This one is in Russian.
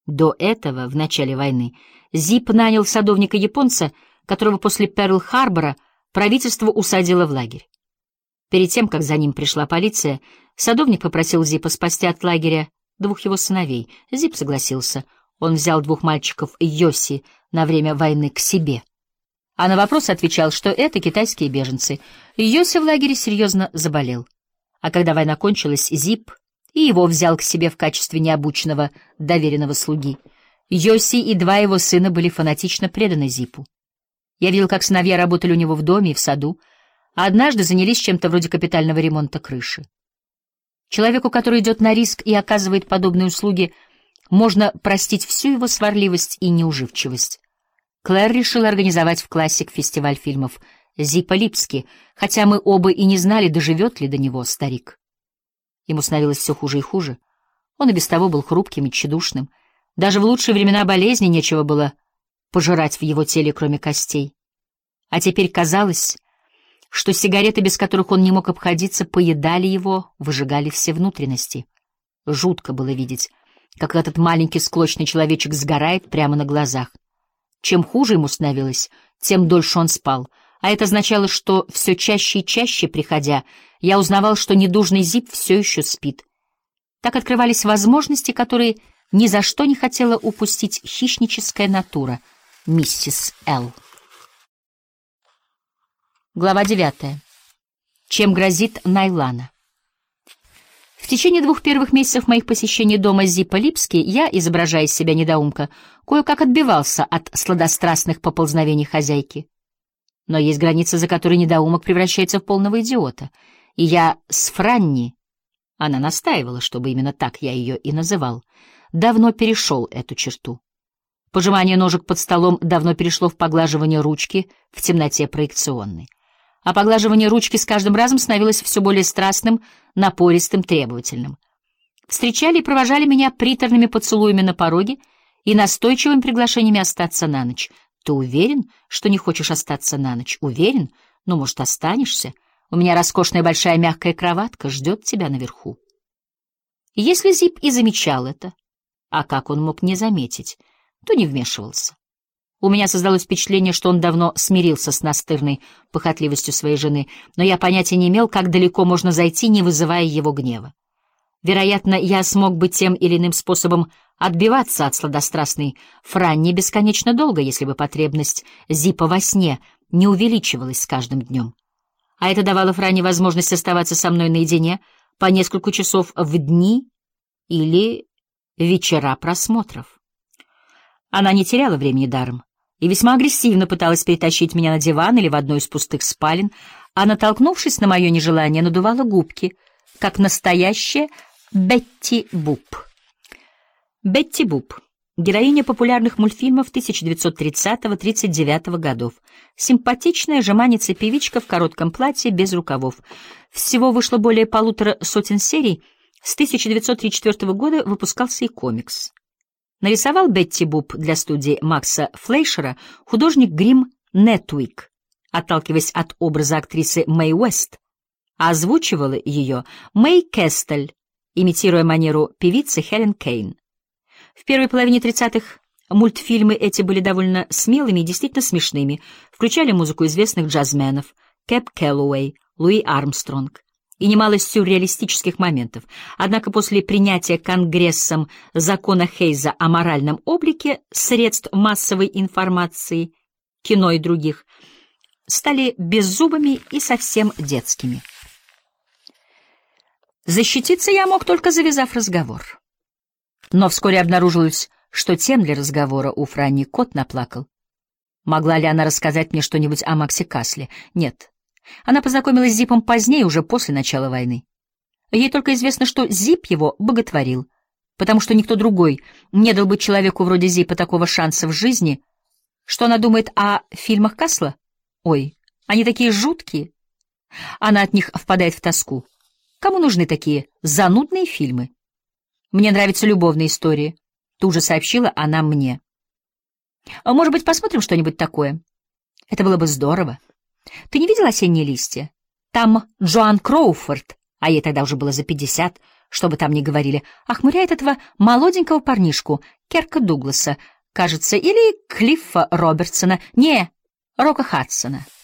До этого, в начале войны, Зип нанял садовника-японца, которого после Перл-Харбора правительство усадило в лагерь. Перед тем, как за ним пришла полиция, садовник попросил Зипа спасти от лагеря 2 его сыновей. Зип согласился. Он взял 2 мальчиков Йоси на время войны к себе. А на вопрос отвечал, что это китайские беженцы. Йоси в лагере серьезно заболел. А когда война кончилась, Зип и его взял к себе в качестве необученного доверенного слуги. Йоси и 2 его сына были фанатично преданы Зипу. Я видел, как сыновья работали у него в доме и в саду, а однажды занялись чем-то вроде капитального ремонта крыши. Человеку, который идет на риск и оказывает подобные услуги, можно простить всю его сварливость и неуживчивость. Клэр решила организовать в классик фестиваль фильмов Зипа Липски, хотя мы оба и не знали, доживет ли до него старик. Ему становилось все хуже и хуже. Он и без того был хрупким и тщедушным. Даже в лучшие времена болезни нечего было пожирать в его теле, кроме костей. А теперь казалось, что сигареты, без которых он не мог обходиться, поедали его, выжигали все внутренности. Жутко было видеть, как этот маленький склочный человечек сгорает прямо на глазах. Чем хуже ему становилось, тем дольше он спал, а это означало, что все чаще и чаще, приходя, я узнавал, что недужный Зип все еще спит. Так открывались возможности, которые ни за что не хотела упустить хищническая натура миссис Л. Глава 9. Чем грозит Найлана? В течение 2 первых месяцев моих посещений дома Зипа Липски я, изображая из себя недоумка, кое-как отбивался от сладострастных поползновений хозяйки. Но есть граница, за которой недоумок превращается в полного идиота. И я с Франни, она настаивала, чтобы именно так я ее и называл, давно перешел эту черту. Пожимание ножек под столом давно перешло в поглаживание ручки в темноте проекционной. А поглаживание ручки с каждым разом становилось все более страстным, напористым, требовательным. Встречали и провожали меня приторными поцелуями на пороге и настойчивыми приглашениями остаться на ночь. Ты уверен, что не хочешь остаться на ночь? Уверен? Ну, может, останешься? У меня роскошная большая мягкая кроватка ждет тебя наверху. И если Зип и замечал это, а как он мог не заметить, то не вмешивался. У меня создалось впечатление, что он давно смирился с настырной похотливостью своей жены, но я понятия не имел, как далеко можно зайти, не вызывая его гнева. Вероятно, я смог бы тем или иным способом отбиваться от сладострастной Франни бесконечно долго, если бы потребность Зипа во сне не увеличивалась с каждым днем. А это давало Франни возможность оставаться со мной наедине по несколько часов в дни или вечера просмотров. Она не теряла времени даром и весьма агрессивно пыталась перетащить меня на диван или в одну из пустых спален, а, натолкнувшись на мое нежелание, надувала губки, как настоящая Бетти Буп. Бетти Буп — героиня популярных мультфильмов 1930-39 годов. Симпатичная жеманница-певичка в коротком платье, без рукавов. Всего вышло более 150 серий. С 1934 года выпускался и комикс. Нарисовал Бетти Буп для студии Макса Флейшера художник Грим Нетуик, отталкиваясь от образа актрисы Мэй Уэст, а озвучивала ее Мэй Кестель, имитируя манеру певицы Хелен Кейн. В первой половине 30-х мультфильмы эти были довольно смелыми и действительно смешными, включали музыку известных джазменов Кэб Кэллоуэй, Луи Армстронг и немало сюрреалистических моментов. Однако после принятия Конгрессом закона Хейза о моральном облике средств массовой информации, кино и других, стали беззубыми и совсем детскими. Защититься я мог, только завязав разговор. Но вскоре обнаружилось, что тем для разговора у Франни кот наплакал. Могла ли она рассказать мне что-нибудь о Максе Касле? Нет. Она познакомилась с Зипом позднее, уже после начала войны. Ей только известно, что Зип его боготворил, потому что никто другой не дал бы человеку вроде Зипа такого шанса в жизни. Что она думает о фильмах Касла? Ой, они такие жуткие. Она от них впадает в тоску. Кому нужны такие занудные фильмы? Мне нравятся любовные истории, тут же сообщила она мне. А может быть, посмотрим что-нибудь такое? Это было бы здорово. Ты не видел «Осенние листья»? Там Джоан Кроуфорд, а ей тогда уже было за 50, что бы там ни говорили, охмуряет этого молоденького парнишку, Керка Дугласа, кажется, или Клиффа Робертсона, не, Рока Хадсона.